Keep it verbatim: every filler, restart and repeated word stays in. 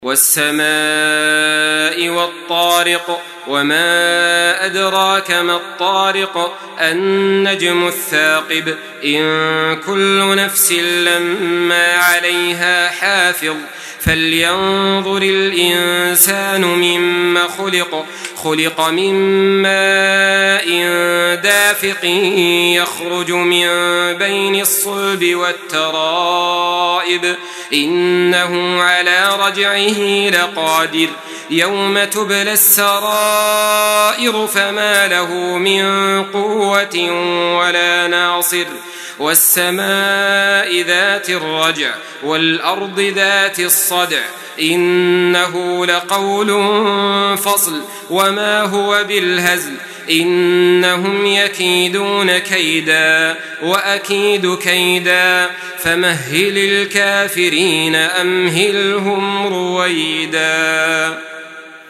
والسماء والطارق وما أدراك ما الطارق النجم الثاقب إن كل نفس لما عليها حافظ فلينظر الإنسان مما خلق خلق من ماء دافق يخرج من بين الصلب والترائب إنه على رجعه لقادر يوم تبلى السرائر فما له من قوة ولا ناصر والسماء ذات الرجع والأرض ذات الصدع إنه لقول فصل وما هو بالهزل إنهم يكيدون كيدا وأكيد كيدا فمهل الكافرين أمهلهم رويدا.